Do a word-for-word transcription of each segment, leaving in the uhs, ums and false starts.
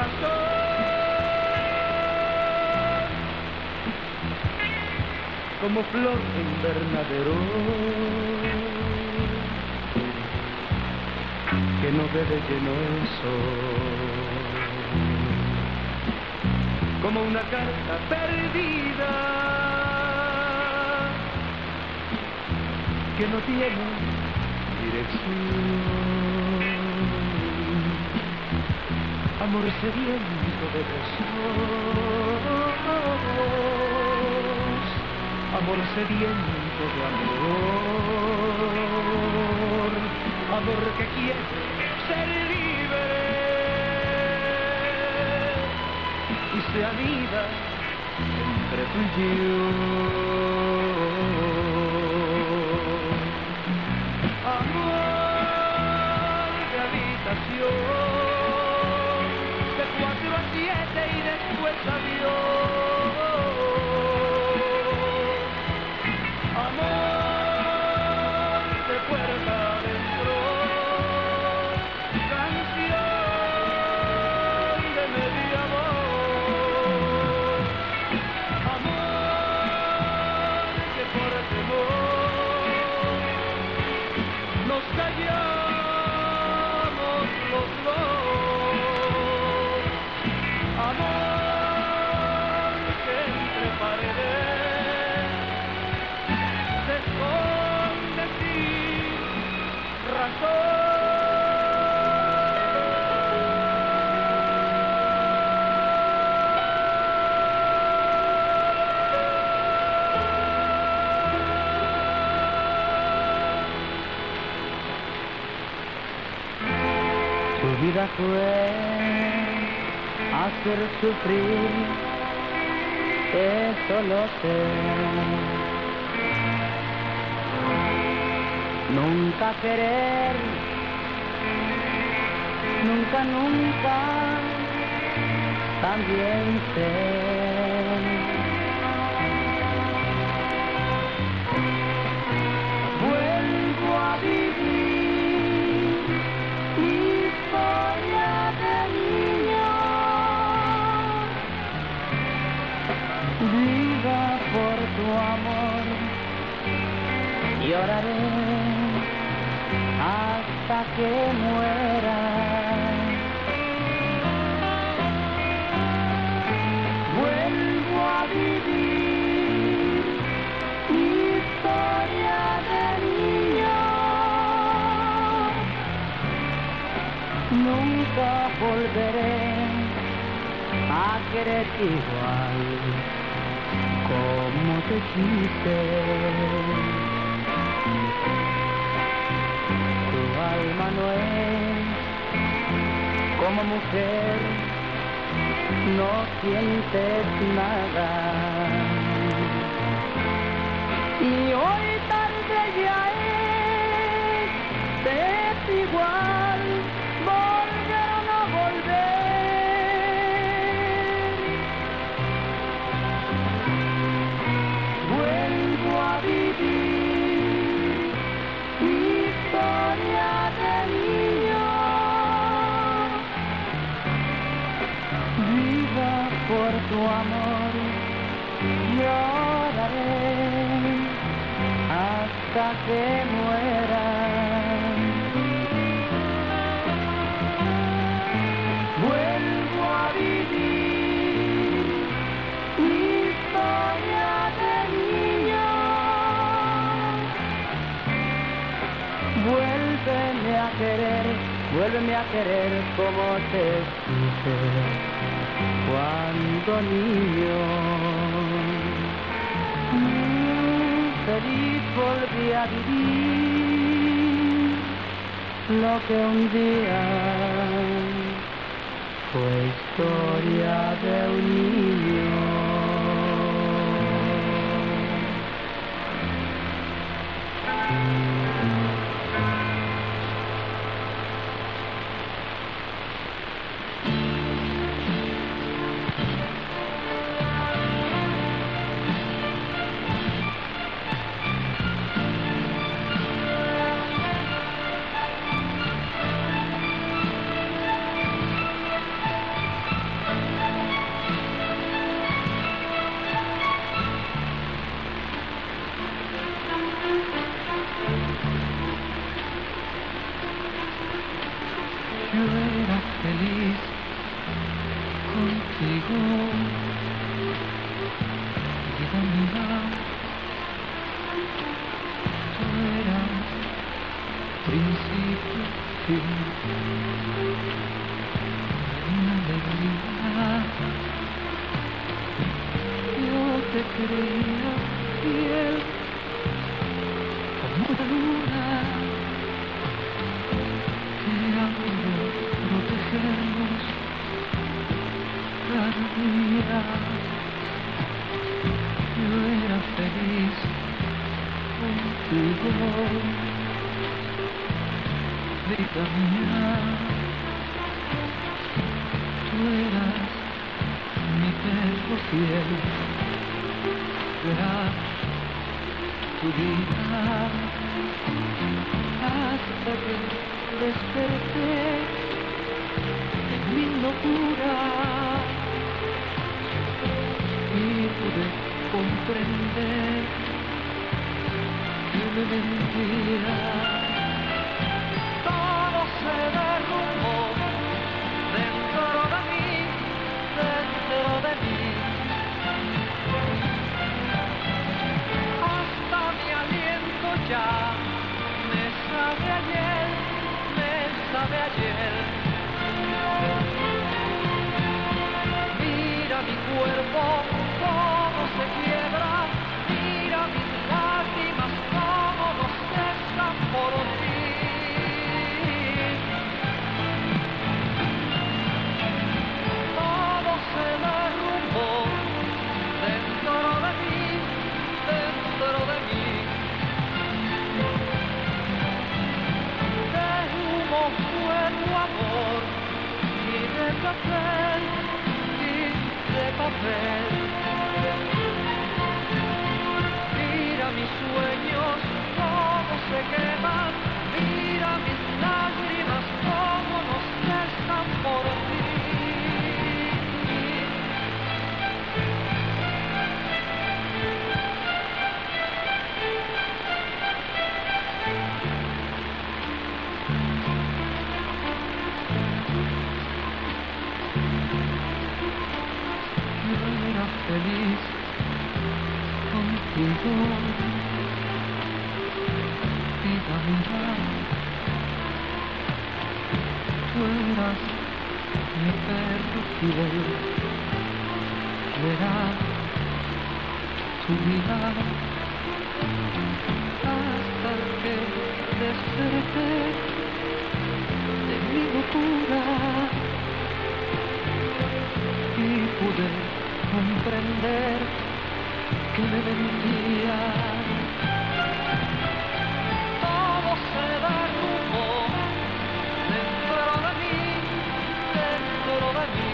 razón, como flor de invernadero, que no bebe lleno el sol, como una carta perdida, que no tiene dirección. Amor sediento de besos, amor sediento de amor, amor que quiere ser libre y se anida entre tú y yo. Amor de habitación, de cuatro a siete y después adiós. Amor de puerta adentro, canción de media voz. Amor que por temor nos callamos los dos. Amor que entre paredes se esconde sin razón. Tu vida fue hacer sufrir, eso lo sé. Nunca querer, nunca, nunca, también sé. Vuelvo a vivir mi historia de niño, viva por tu amor, lloraré hasta que muera. Vuelvo a vivir mi historia de niño, nunca volveré a querer igual como te quise. Tu alma no es como mujer, no sientes nada. Y hoy tarde ya es desigual volver o no volver. Vuelvo a vivir mi historia de niño, viva por tu amor, lloraré hasta que muera. Vuelvo a vivir mi historia de niño, vuélveme a querer, vuélveme a querer como te quise cuando niño. Feliz volví a vivir lo que un día fue historia de un niño. vida mía, tú eras principio, fin, una alegría. Yo te creía fiel como la luna, que ha de protegernos cada día. Yo era feliz contigo, vida mía. Tú eras mi perro fiel, yo era tu vida, hasta que desperté en mi locura y pude comprender que me mentía. Todo se derrumbó dentro de mí, dentro de mí. Hasta mi aliento ya me sabe ayer, me sabe ayer. Mira mi cuerpo cómo se quiebra, mira mis lágrimas cómo no cesan por ti. Todo se derrumbó dentro de mí, dentro de mí. De humo fue tu amor y de papel, y de papel. Mira mis sueños cómo se queman, mira mis lágrimas cómo no cesan por ti. Yo era feliz contigo, vida mía. Tú eras mi perro fiel, yo era tu vida, hasta que desperté de mi locura y pude comprender que me mentía. Todo se derrumbó dentro de mí, dentro de mí.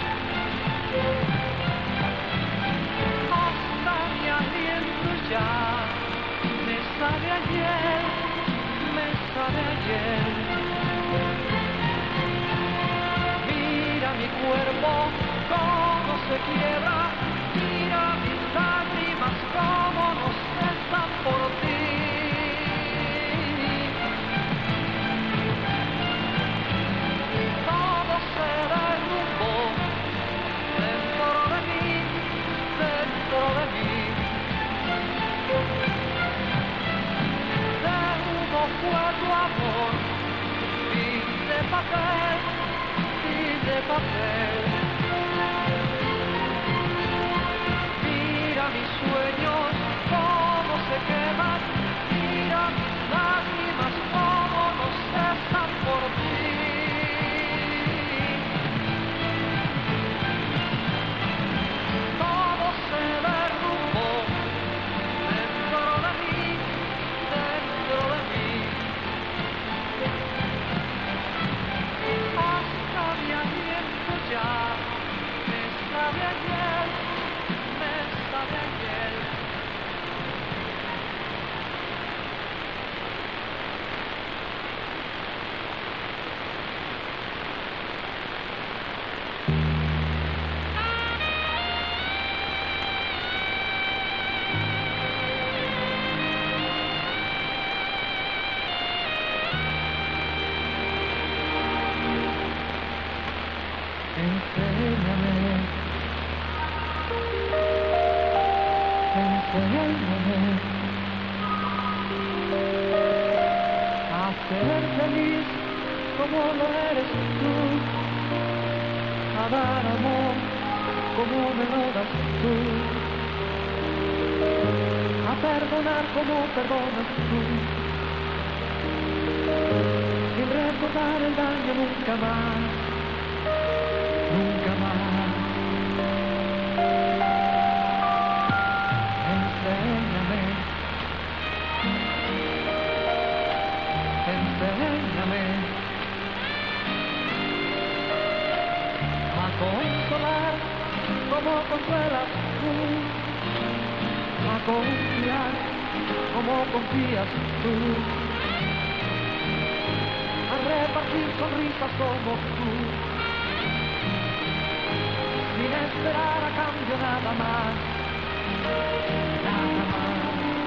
Hasta mi aliento ya me sabe ayer, me sabe ayer. Mira mi cuerpo cómo se quiebra, mira mis lágrimas cómo no cesan por ti. Todo se derrumbó dentro de mí, dentro de mí. De humo fue tu amor y de papel, y de papel. Mira mis sueños cómo se queman, mira mis lágrimas cómo no cesan por ti. Todo se derrumbó dentro de mí, dentro de mí. Hasta mi aliento ya me sabe ayer, me sabe ayer. Enséñame Enséñame a ser feliz como lo eres tú, a dar amor como me lo das tú, a perdonar como perdonas tú, sin recordar el daño nunca más, nunca más. Enséñame, enséñame a consolar como consuelas tú, a confiar como confías tú, a repartir sonrisas como tú, sin esperar a cambio nada más, nada más.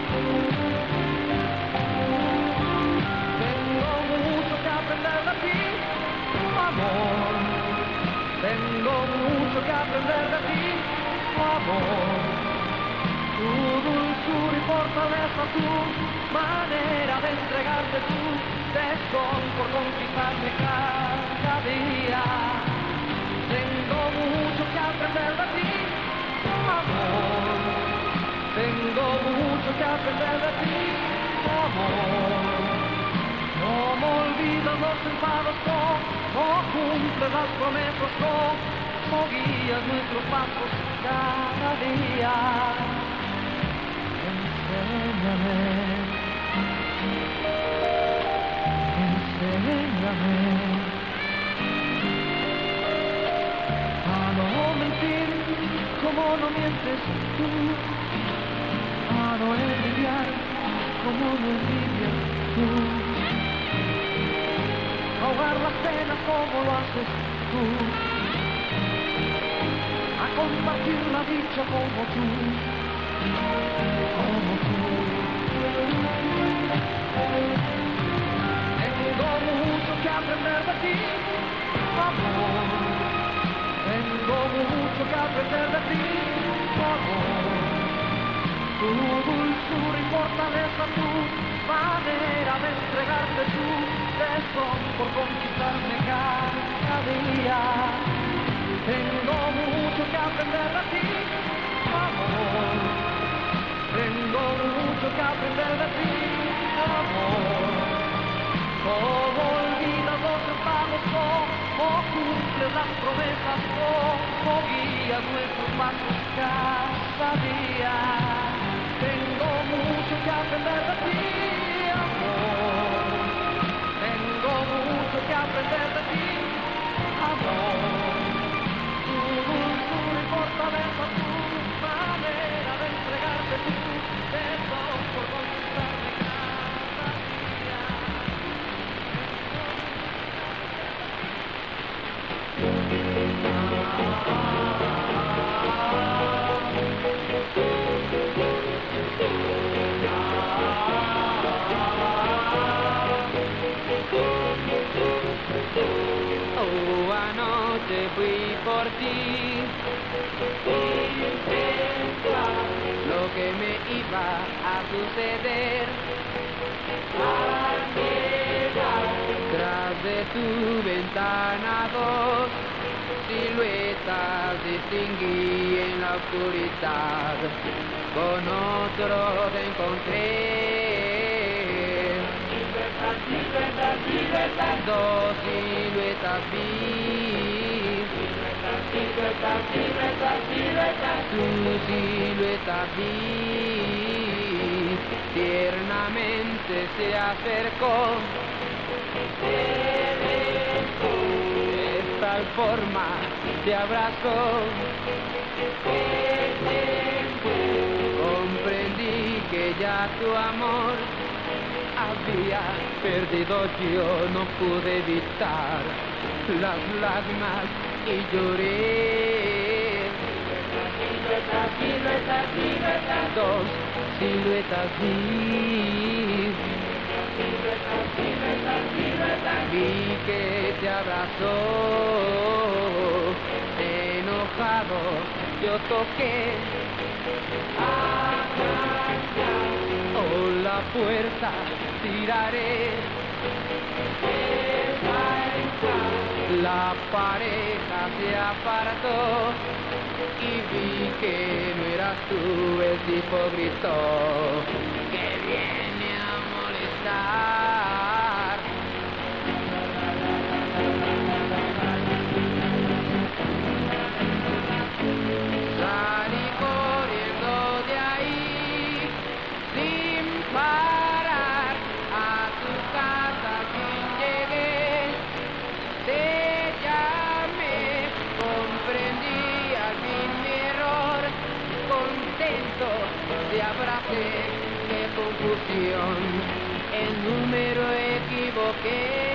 Tengo mucho que aprender de ti, amor. Tengo mucho que aprender de ti, amor. Tu dulzura y fortaleza, tu manera de entregarte, tu tesón por conquistarme cada día. Tengo mucho que aprender de ti, amor. Tengo mucho que aprender de ti, amor. Cómo olvidas los enfados, cómo cumples las promesas, cómo guías nuestros pasos cada día. Enséñame, enséñame a no mentir como no mientes tú, a no envidiar como no envidias tú, ahogar las penas como lo haces tú, a compartir la dicha como tú, como tú. Tengo mucho que aprender de ti, amor. Tengo mucho que aprender de ti, amor. Tu dulzura y fortaleza, tu manera de entregarte, tu tesón por conquistarme cada día. Tengo mucho que aprender de ti, amor. Tengo mucho que aprender de ti, amor. Cómo olvidas los enfados, cómo cumples las promesas, cómo guías nuestros pasos cada día. Tengo mucho que aprender de ti, amor. Tengo mucho que aprender de ti, amor. Tu dulzura y fortaleza, tu manera de entregarte, tu tesón por conquistarme cada día. Oh, anoche fui por ti, sin pensar lo que me iba a suceder. Al llegar tras de tu ventana dos siluetas distinguí en la oscuridad, con otro te encontré. Siluetas, siluetas, dos siluetas vi. Siluetas, siluetas, siluetas, tu silueta vi. Tiernamente se acercó, de tal forma te abrazó. Comprendí que ya tu amor había perdido, yo no pude evitar las lágrimas y lloré. Siluetas, siluetas, siluetas, dos siluetas vi. Siluetas, siluetas, siluetas, vi que te abrazó, enojado yo toqué. Oh, la puerta tiraré. La pareja se apartó y vi que no eras tú, el tipo gritó que viene a molestar. Salí corriendo de ahí sin parar, a tu casa sin llegué, te llamé, comprendí al fin mi error, contento te abracé, qué confusión, el número equivoqué.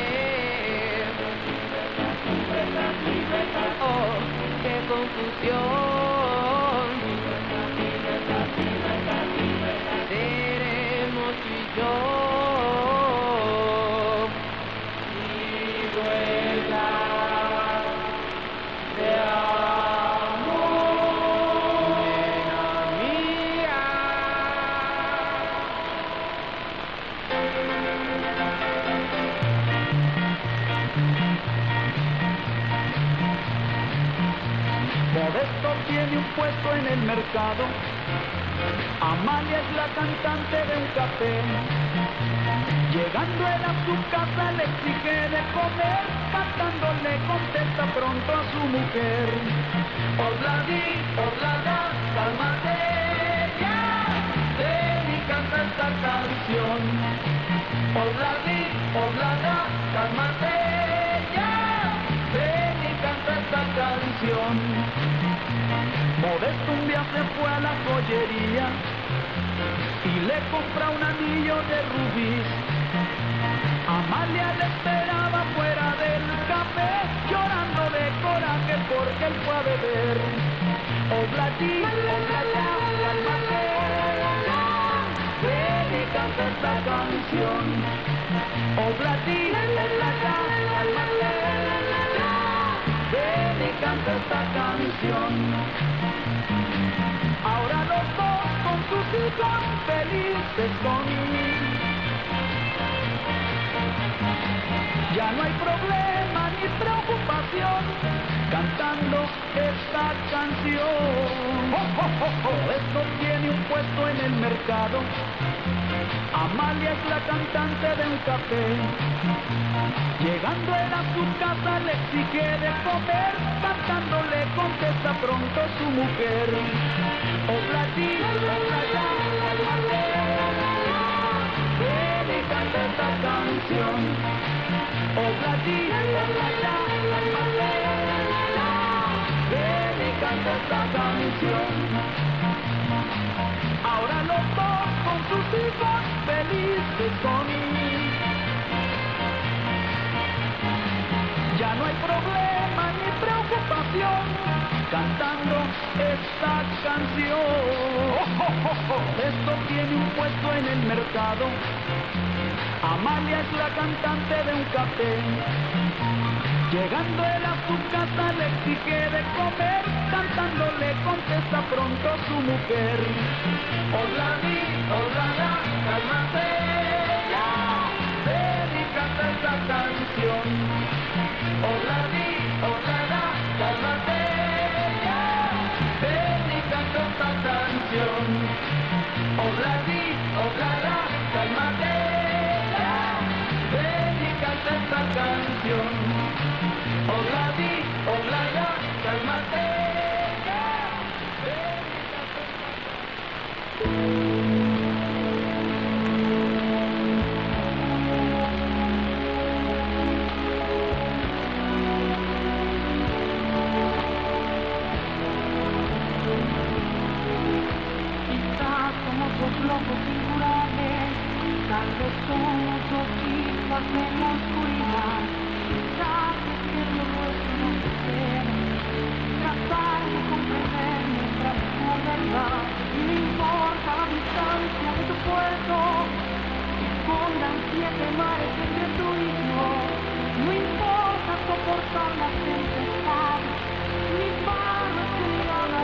Oh, qué confusión, seremos tú y yo. Modesto tiene un puesto en el mercado, Amalia es la cantante de un café. Llegando él a su casa le exige de comer, cantando le contesta pronto a su mujer. Obladi, oblada, cálmate ya, ven y canta esta canción. Obladi, oblada, cálmate ya, ven y canta esta canción. Modesto un día se fue a la joyería y le compra un anillo de rubí. Amalia le esperaba fuera del café, llorando de coraje porque él fue a beber. Obladi, oblada, cálmate ya, ven y canta esta canción. Obladi, oblada, cálmate ya, ven y canta esta canción. Ahora los dos con sus hijos felices son. Ya no hay problema ni preocupación cantando esta canción. Oh, oh, oh, oh. Esto tiene un puesto en el mercado, Amalia es la cantante de un café. Llegando él a su casa le exige de comer, cantando le contesta pronto su mujer. Obladi, oblada, cálmate ya, ven y canta esta canción. Obladi, oblada, cálmate ya, ven y canta esta canción. Ahora los dos con sus hijos felices son. Ya no hay problema ni preocupación cantando esta canción. Oh, oh, oh, oh. Esto tiene un puesto en el mercado, Amalia es la cantante de un café. Llegando él a su casa le exige de comer, cantando le contesta pronto su mujer. Obladi, oblada, cálmate ya, ven y canta esta canción. Obladi, oblada, cálmate ya, ven y canta esta canción. Obladi, oblada, cálmate ya, ven y canta esta canción. Obladi, oblada, cálmate ya, ven y canta esta canción. Locos incurables, tal vez somos dos chispas en la oscuridad. Quizás es que lo nuestro no sucede, tratar de comprender nuestra mejor verdad. Y no importa la distancia de tu puerto, que escondan siete mares entre tú y yo. No importa soportar las tempestades, ni barros que miran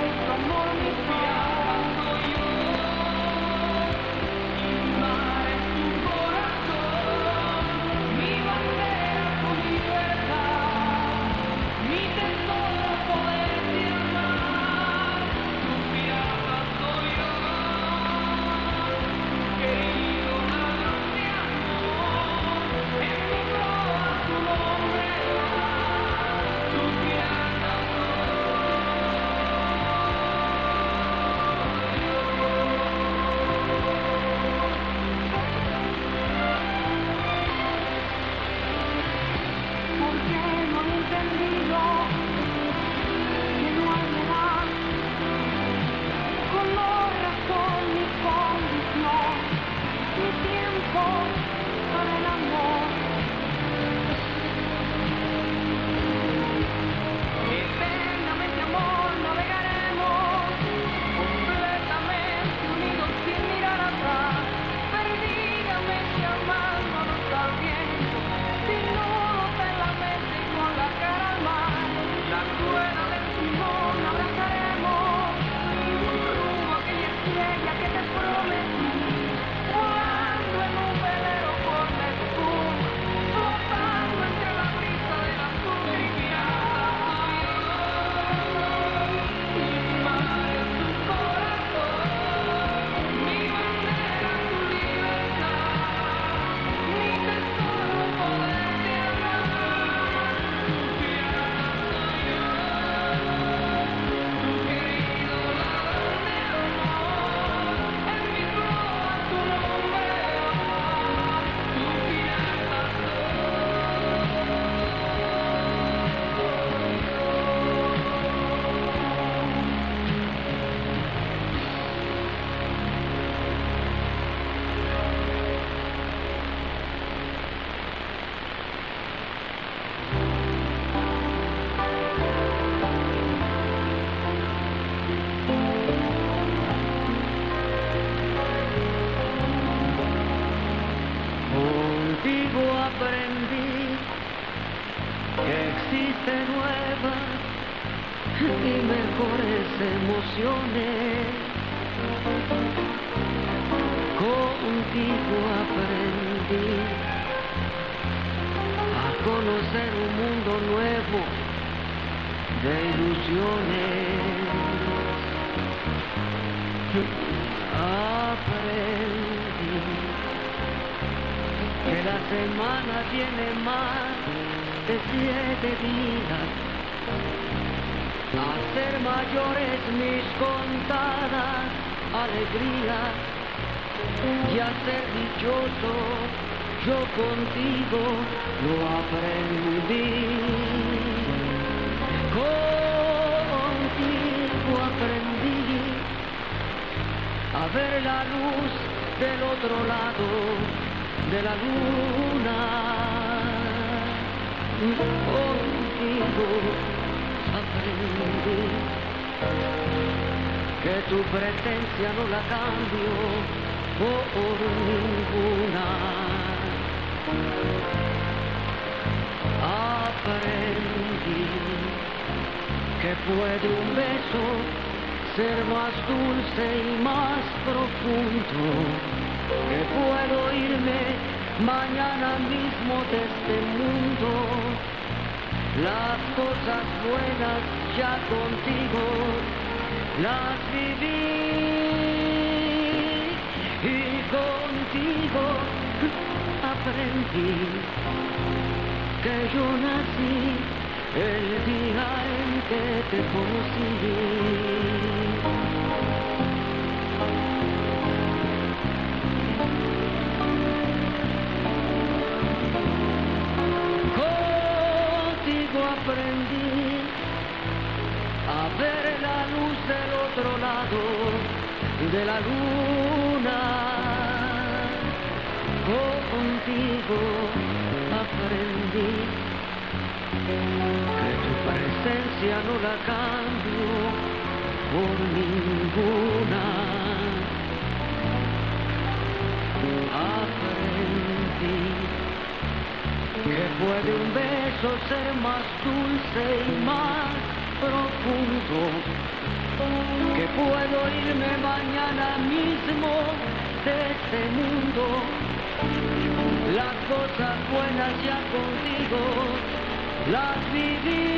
y mejores emociones. Contigo aprendí a conocer un mundo nuevo de ilusiones. Aprendí que la semana tiene más de siete días, a ser mayores mis contadas alegrías y a ser dichoso yo contigo lo aprendí. Contigo aprendí a ver la luz del otro lado de la luna. Contigo aprendí que tu presencia no la cambio por ninguna. Aprendí que puede un beso ser más dulce y más profundo, que puedo irme mañana mismo de este mundo. Las cosas buenas ya contigo las viví y contigo aprendí que yo nací el día en que te conocí. Aprendí a ver la luz del otro lado de la luna. Contigo aprendí que tu presencia no la cambio por ninguna. Aprendí que puede un beso ser más dulce y más profundo, que puedo irme mañana mismo de este mundo. Las cosas buenas ya contigo las viví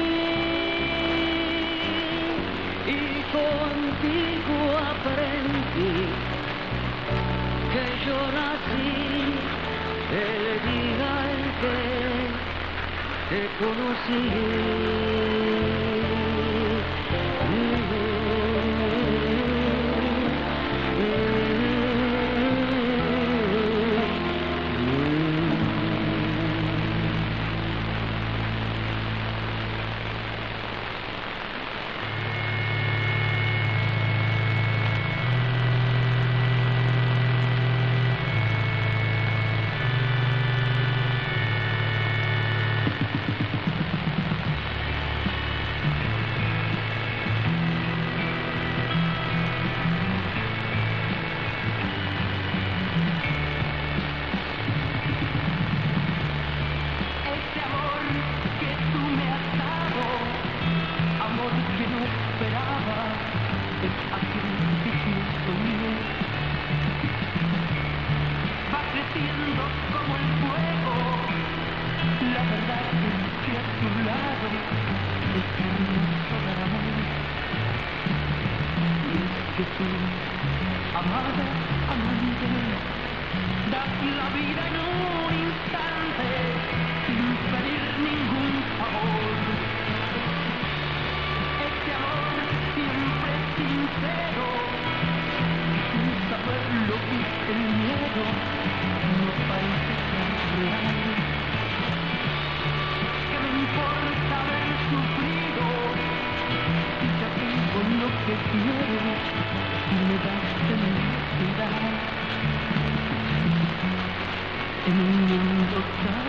y contigo aprendí que yo nací el día en que te conocí. En un mundo tan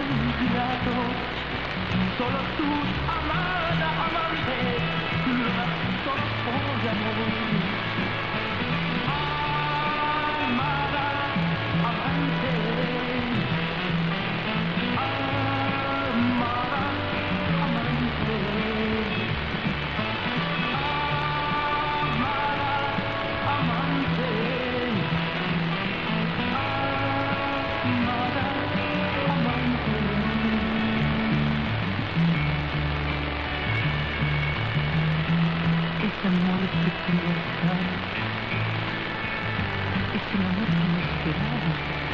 donde quería estar. Es el amor que me esperaba.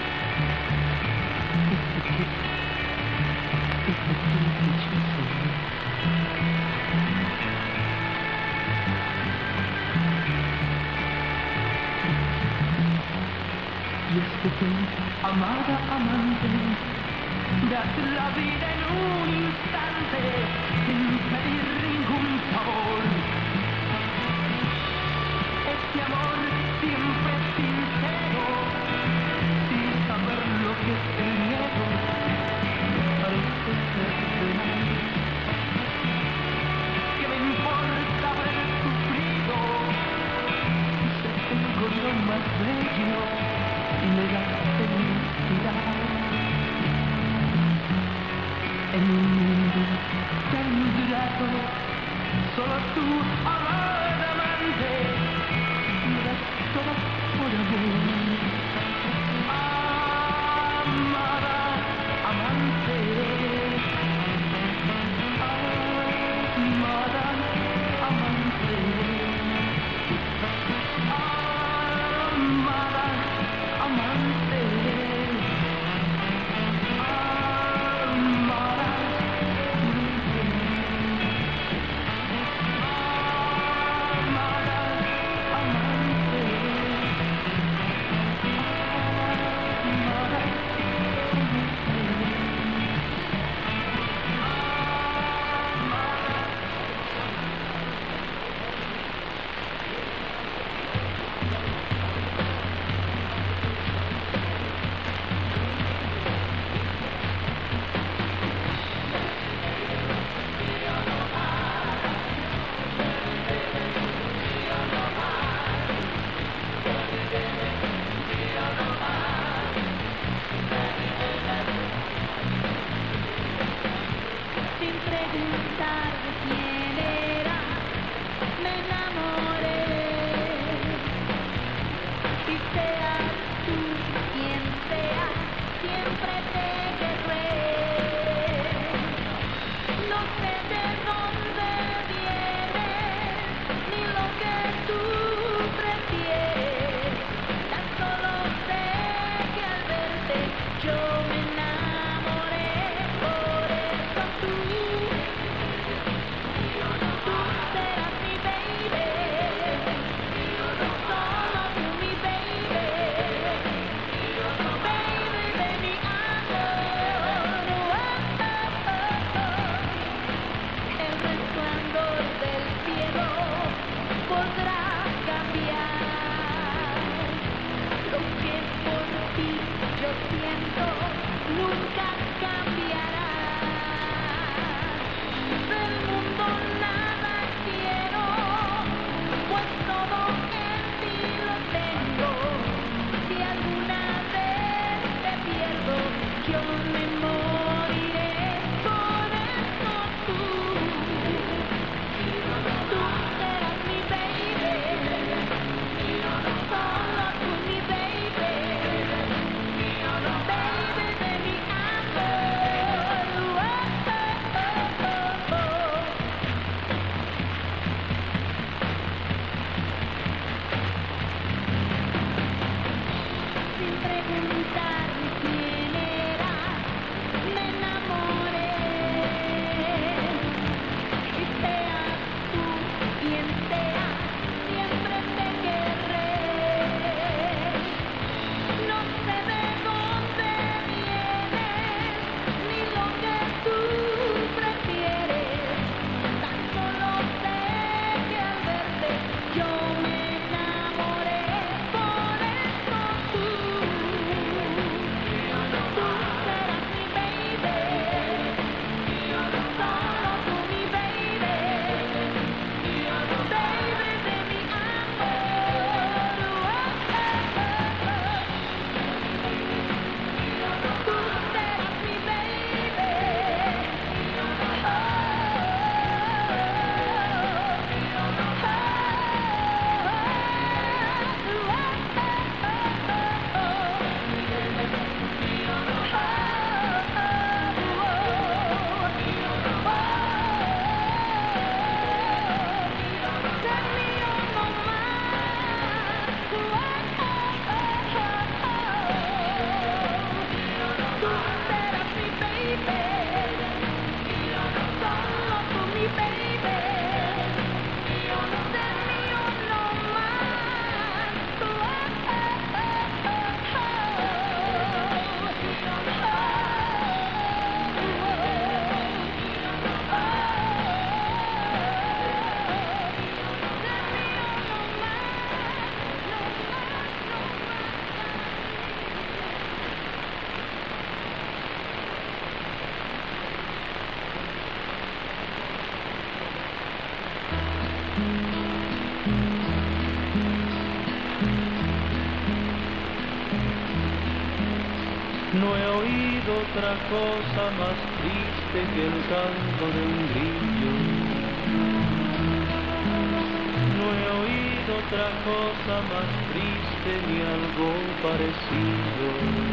Este que, este que he dicho ser. Y este que, amada amante, das la vida en un instante, sin pedir ningún favor. Este amor siempre sincero, sin saber lo que es el miedo, parece ser real. ¿Qué me importa haber sufrido? Si tengo lo más bello y me da felicidad. En un mundo tan grato, solo tú, amada amante, me das todo por amor. Amada amante, amada amante, amada amante. Amada otra cosa más triste que el canto de un grillo. No he oído otra cosa más triste ni algo parecido.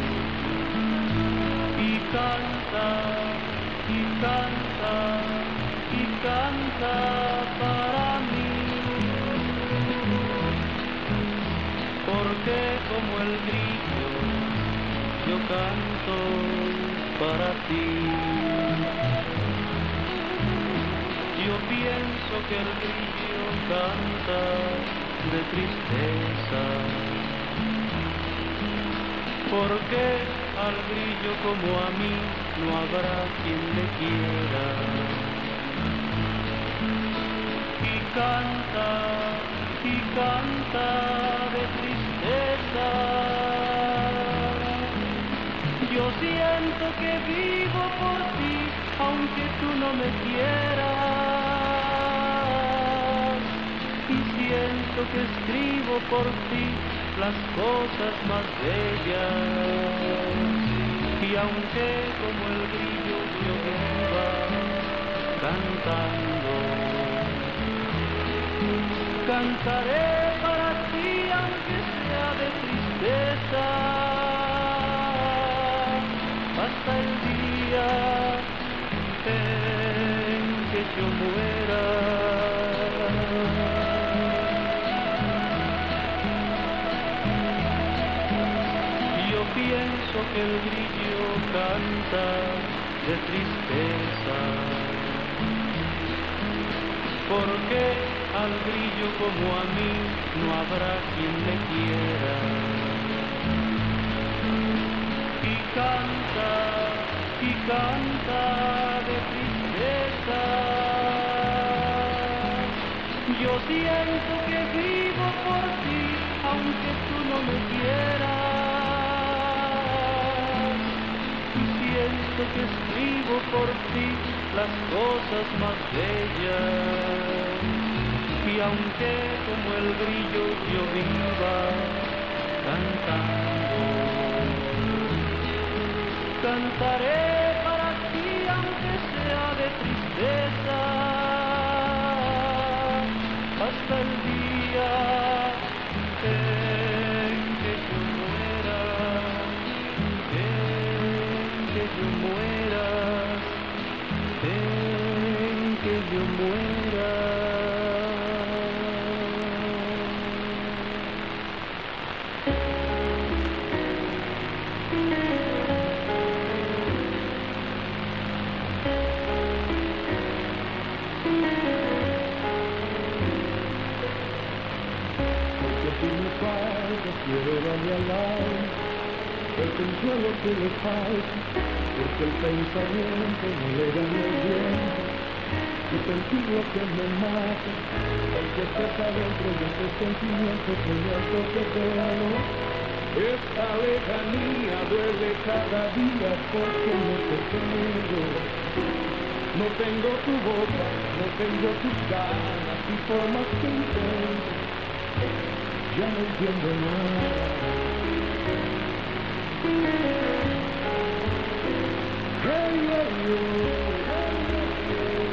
Y canta, y canta, y canta para mí. Porque como el grillo yo canto para ti. Yo pienso que el grillo canta de tristeza, porque al grillo como a mí no habrá quien le quiera. Y canta, y canta de tristeza. Yo siento que vivo por ti, aunque tú no me quieras. Y siento que escribo por ti las cosas más bellas. Y aunque como el grillo yo viva cantando, cantaré para ti aunque sea de tristeza. Hasta el día en que yo muera. Yo pienso que el grillo canta de tristeza, porque al grillo como a mí no habrá quien le quiera. Y canta, y canta de tristeza. Yo siento que vivo por ti, aunque tú no me quieras. Y siento que escribo por ti las cosas más bellas. Y aunque como el grillo yo viva cantando, cantaré para ti aunque sea de tristeza. Hasta el día en que yo muera, en que yo muera, en que yo muera. Quiero darle al aire el consuelo que le falta, porque el pensamiento no le gana el viento. Y sentir lo que me mata, el que está dentro de este sentimiento que me atropello. Esta lejanía duele cada día porque no te tengo. No tengo tu boca, no tengo tus ganas y formas que intento. Ya no entiendo nada. Hey, hey, hey.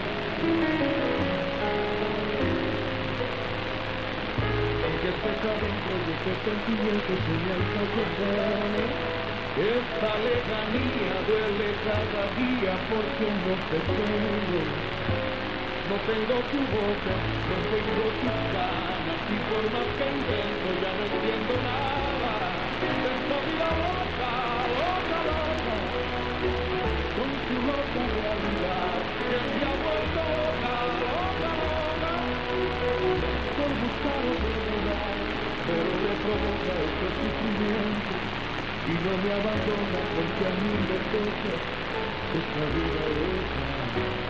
Aunque estés adentro de este sentimiento que me alcanza a ver, esta lejanía duele cada día porque no te tengo. No tengo tu boca, no tengo tus ganas y por más que intento ya no entiendo nada. Dentro de la loca, loca, loca, con tu loca realidad que me ha vuelto loca, loca, loca, por buscar oportunidad, pero me provoca este sufrimiento y no me abandona porque a mí me toca esta vida loca.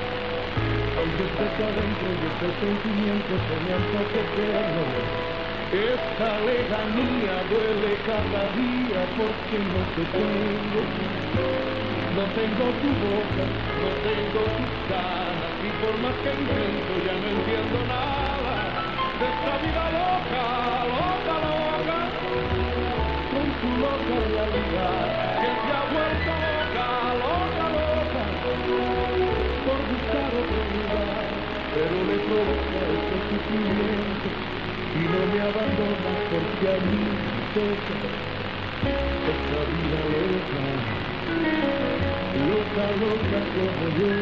Aunque estés adentro de este sentimiento se me antoja eterno, Esta lejanía duele cada día porque no te tengo. No tengo tu boca, no tengo tus caras, y por más que intento ya no entiendo nada de esta vida loca, loca, loca, con su loca realidad, que se ha vuelto loca, loca, loca, por buscar otro lugar, pero le provoca este sufrimiento y no me abandona porque a mí me toca esta vida loca. Loca, loca como yo.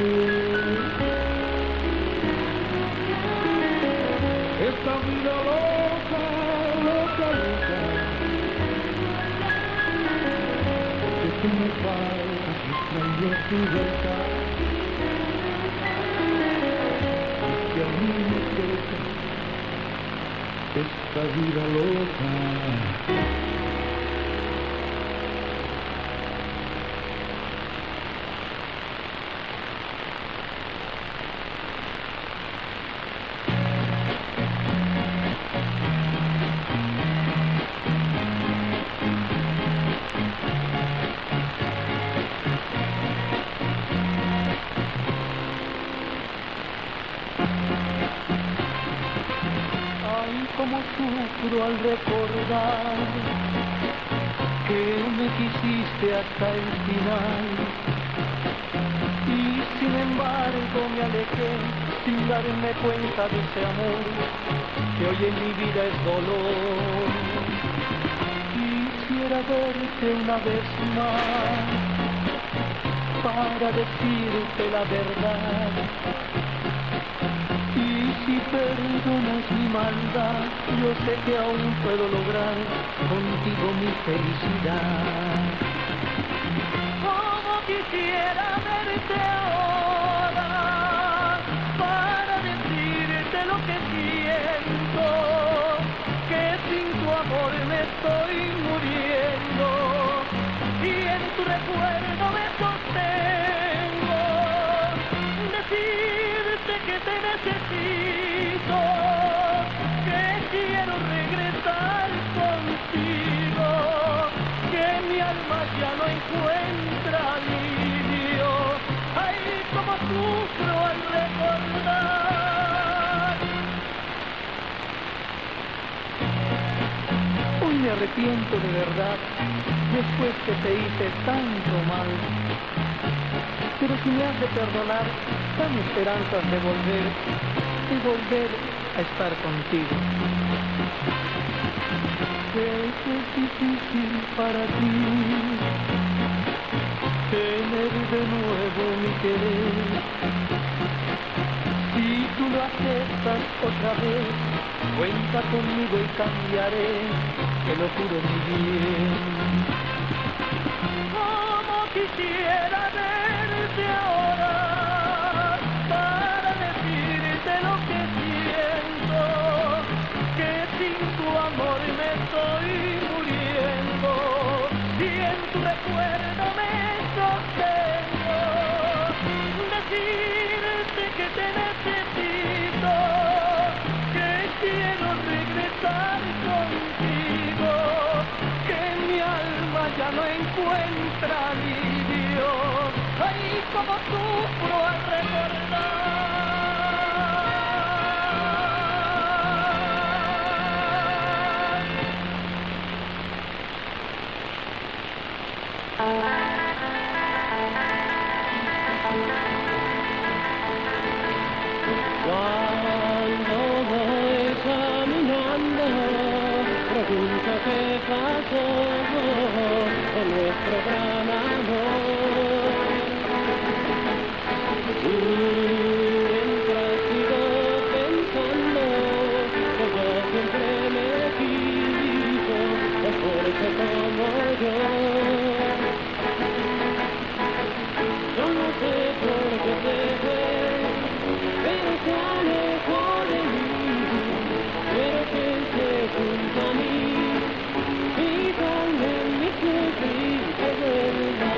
Esta vida loca, loca, loca. Que tú me faltas, extraño tu verdad. Que a mí me toca esta vida loca. Como sufro al recordar que me quisiste hasta el final, y sin embargo me alejé sin darme cuenta de ese amor que hoy en mi vida es dolor. Quisiera verte una vez más para decirte la verdad. Si perdonas mi maldad, yo sé que aún puedo lograr contigo mi felicidad. Como quisiera verte ahora para decirte lo que siento, que sin tu amor me estoy muriendo y en tu recuerdo me sostengo. Decirte que te necesito, que quiero regresar contigo, que mi alma ya no encuentra alivio. Ay, como sufro al recordar. Hoy me arrepiento de verdad, después que te hice tanto mal. Pero si me has de perdonar, dame esperanzas de volver, de volver a estar contigo. Sé que es difícil para ti tener de nuevo mi querer. Si tú lo aceptas otra vez, cuenta conmigo y cambiaré, te lo juro mi bien. Como quisiera verte ahora para decirte lo que siento, que sin tu amor me estoy muriendo y en tu recuerdo me sostengo. Decirte que te necesito, que quiero regresar contigo, que mi alma ya no encuentra alivio. Ay, como sufro al recordar. Cuando voy caminando, pregunto qué pasó con nuestro gran amor. Y mientras sigo pensando que yo siempre me quiso, es fuerte como yo. Yo no sé por qué se fue, pero se alejó de mí. Quiero que esté junto a mí y con él me sufrí que vuelva.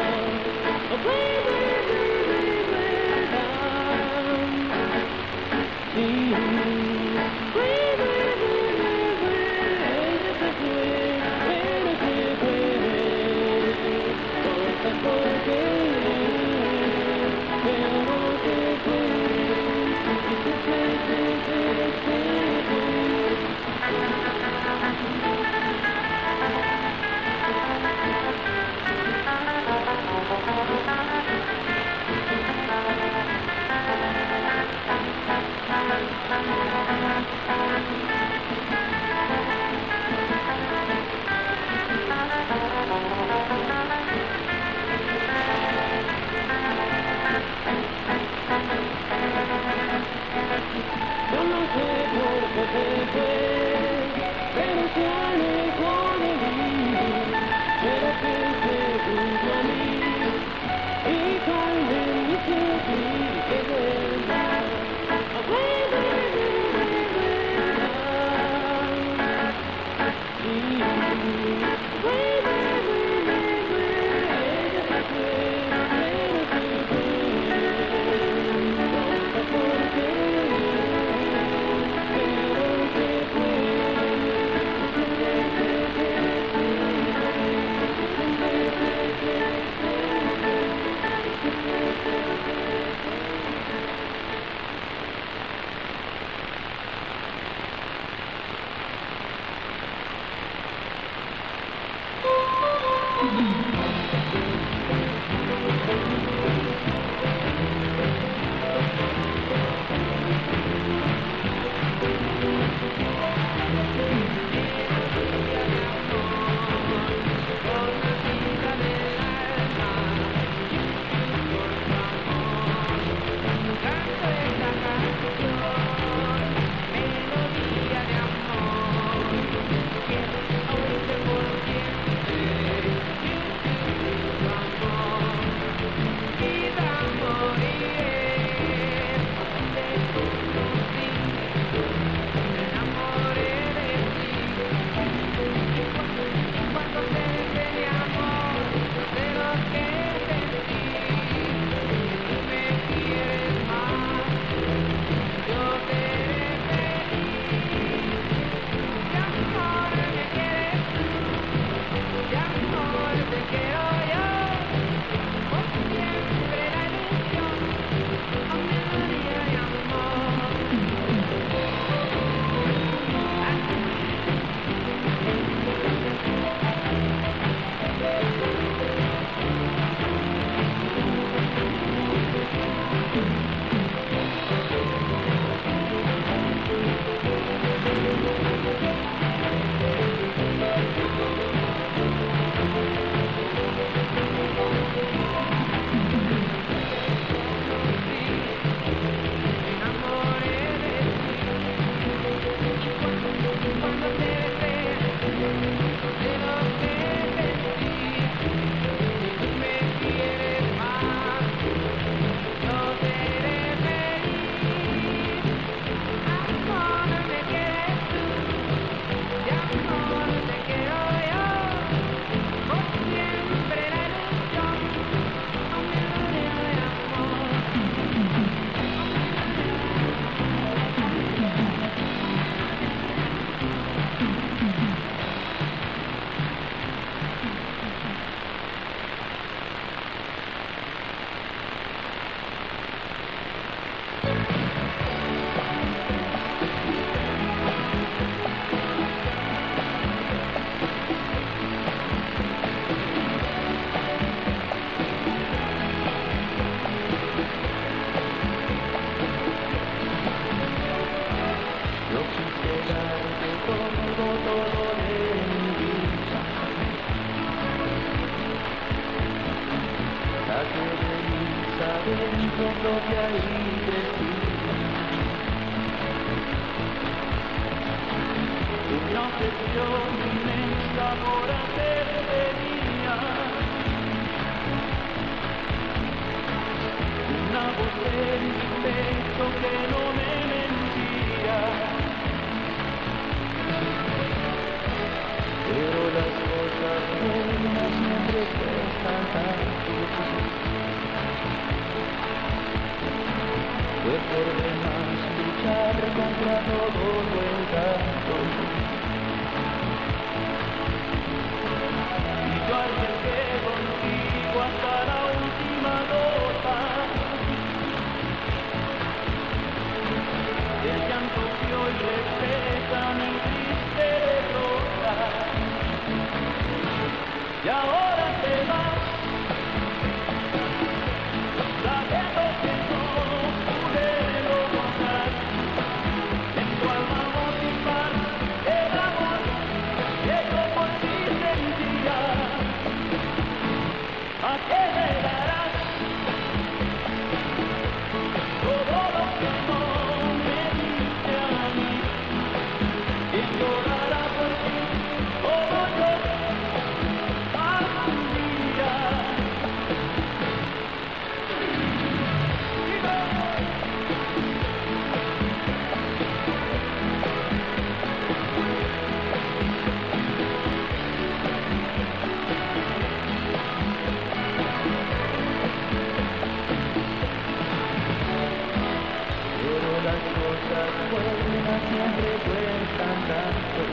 cosas buenas siempre cuestan tanto.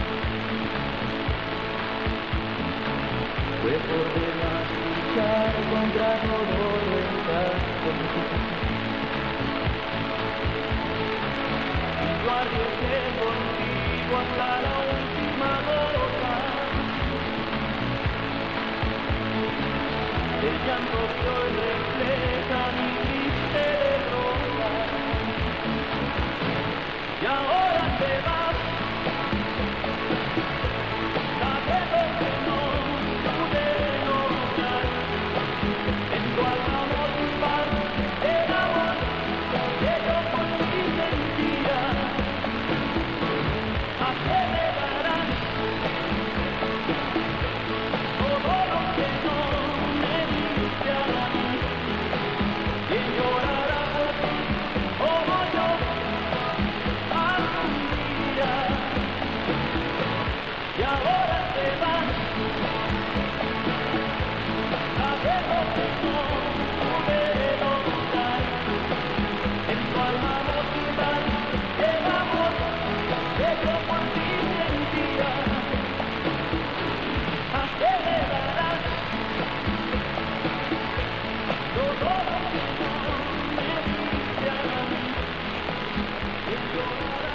Fue por demás luchar contra todo el caso. Yo arriesgué contigo hasta la última gota. El llanto que hoy refleja mi triste derrota. Y ahora te vas, sabiendo que no pude lograr en tu alma motivar el amor que yo por ti sentía. ¿A qué le darás todo lo que no me diste a mí? ¿Quién llorará por ti como yo algún día? Y ahora te vas, sabiendo que no pude lograr en tu alma motivar el amor que yo por ti sentía. ¿A qué le darás todo lo que no me diste a mí? ¿Quién llorará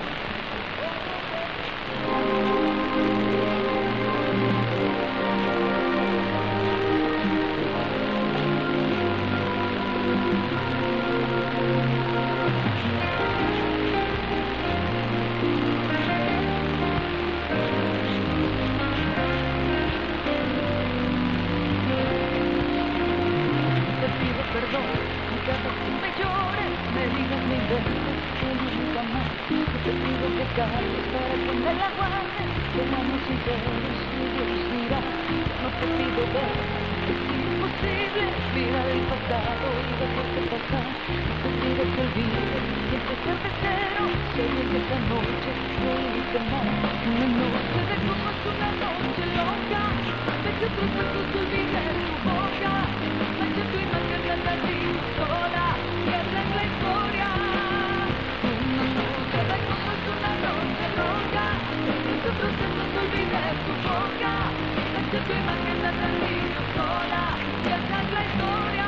Te pido perdón, y cada vez que me llores, me digas mil veces que nunca más. Yo te pido que calles para que me la guardes, que años sinceros y Dios dirá. No te pido ver, es imposible mirar el pasado y dejarte pasar. No te pido que olvides y empezar de cero, sé bien que esa noche no hice mal. Una noche de copas, una noche loca, de que otros besos te olvidé tu boca. Manché tu imagen de andar sola, y esa es la historia. Una noche de copas, una noche loca, de que otros besos te olvidé tu boca. Manché tu imagen de andar sola, y esa es la historia.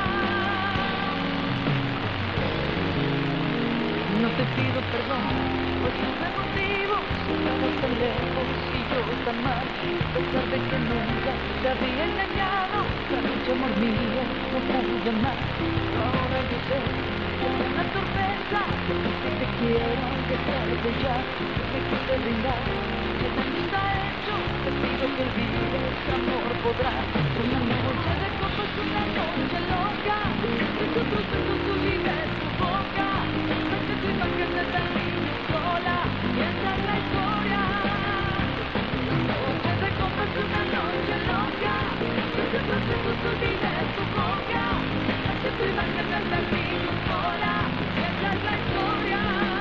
No te pido perdón por tus motivos, estabas tan lejos y yo tan mal. A pesar de que nunca te había engañado, la noche, amor mío, no pude más. Ahora yo sé que es una torpeza, que te quiero dejarte ya, que quise brindar, que daño está hecho. Te pido que olvides, amor, podrás. Una noche de copas, una noche loca, de que otros besos te olvidé tu boca. Manché tu imagen de tan niño sola, y esa es la historia. Una noche de copas, una noche loca, de que otros besos te olvidé tu boca. Manché tu imagen de tan niño sola, y esa es la historia.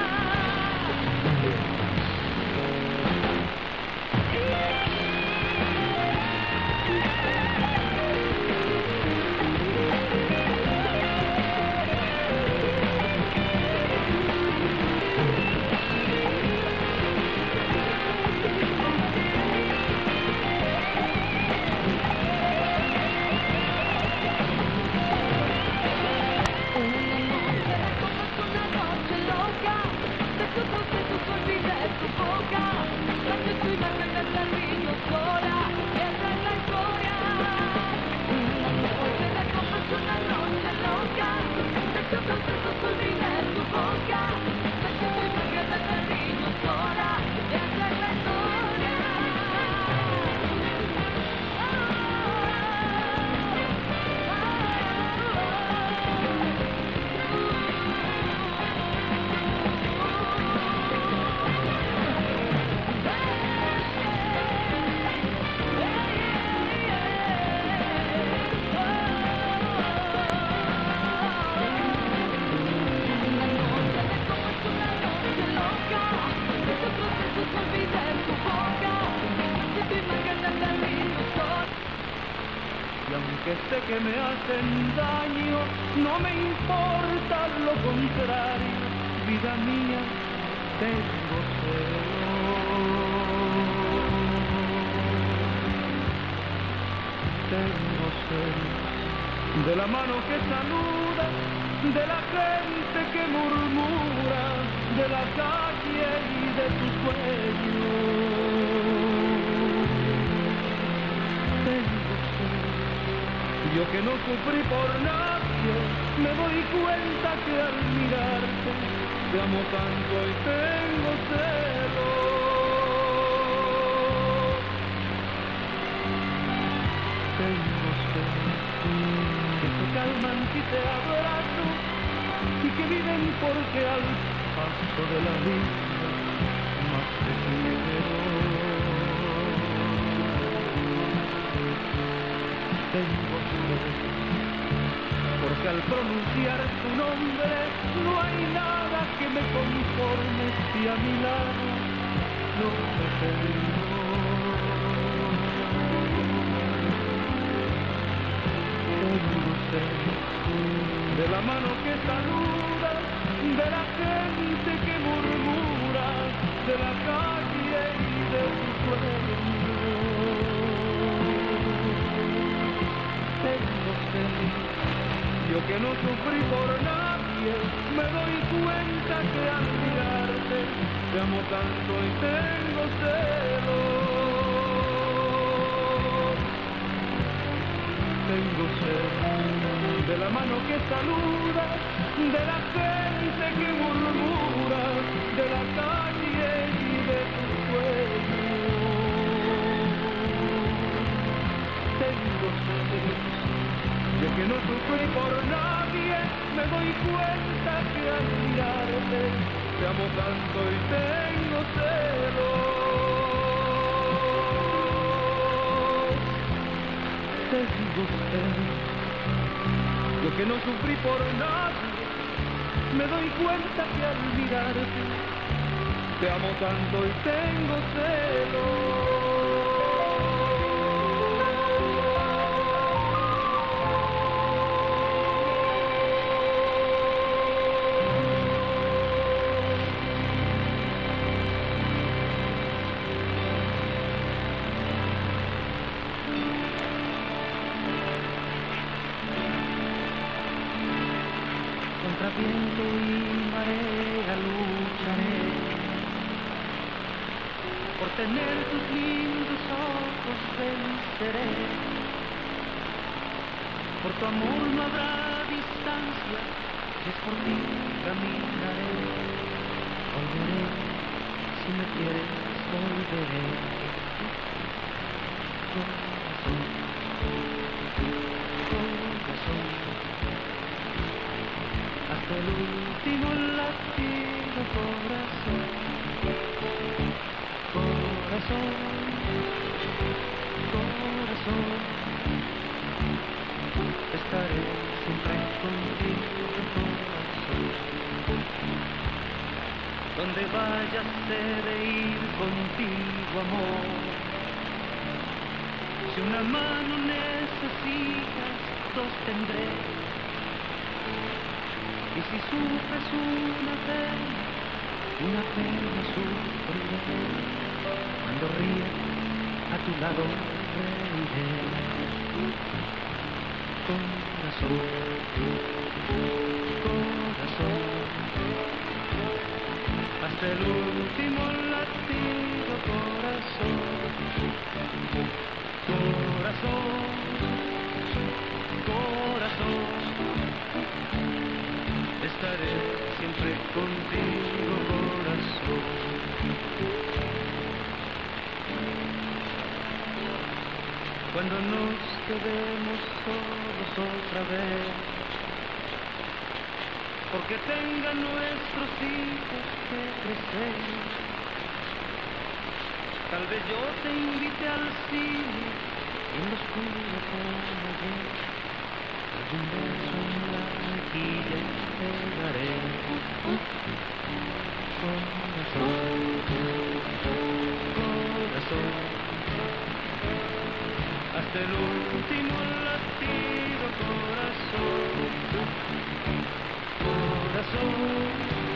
que sé que me hacen daño, no me importa lo contrario, vida mía, tengo celos, tengo celos de la mano que saluda, de la gente que murmura, de la calle y de tus sueños. Tengo celos, yo que no sufrí por nadie, me doy cuenta que al mirarte te amo tanto y tengo celos. Tengo celos que se calman si te abrazo y que viven porque al paso de la vida más te quiero. Tengo celos porque al pronunciar tu nombre no hay nada que me conforme si a mi lado no te tengo. Tengo celos de la mano que saluda, de la gente que murmura, de la calle y de tu sueño. Tengo celos, yo que no sufrí por nadie, me doy cuenta que al mirarte te amo tanto y tengo celos. Tengo celos de la mano que saluda, de la gente que murmura, de la calle y de tu sueño. Tengo celos, yo que no sufrí por nadie, me doy cuenta que al mirarte te amo tanto y tengo celos. Tengo celos, yo que no sufrí por nadie, me doy cuenta que al mirarte te amo tanto y tengo celos. Viento y marea lucharé por tener tus lindos ojos, venceré. Por tu amor no habrá distancia, si es por ti caminaré. Volveré, si me quieres volveré. Corazón, corazón, hasta el último latido, corazón, corazón, corazón, estaré siempre contigo, corazón. Donde vayas he de ir contigo, amor. Si una mano necesitas, dos tendré. Y si sufres una pena, una pena sufriré. Cuando ríe, a tu lado reiré. Corazón, corazón, hasta el último latido, corazón, corazón, corazón. Estaré siempre contigo, corazón. Cuando nos quedemos solos otra vez, porque tengan nuestros hijos que crecer, tal vez yo te invite al cine y en los cuidos como ayer, algún beso en la mejilla te daré. Corazón, corazón, hasta el último latido, corazón, corazón.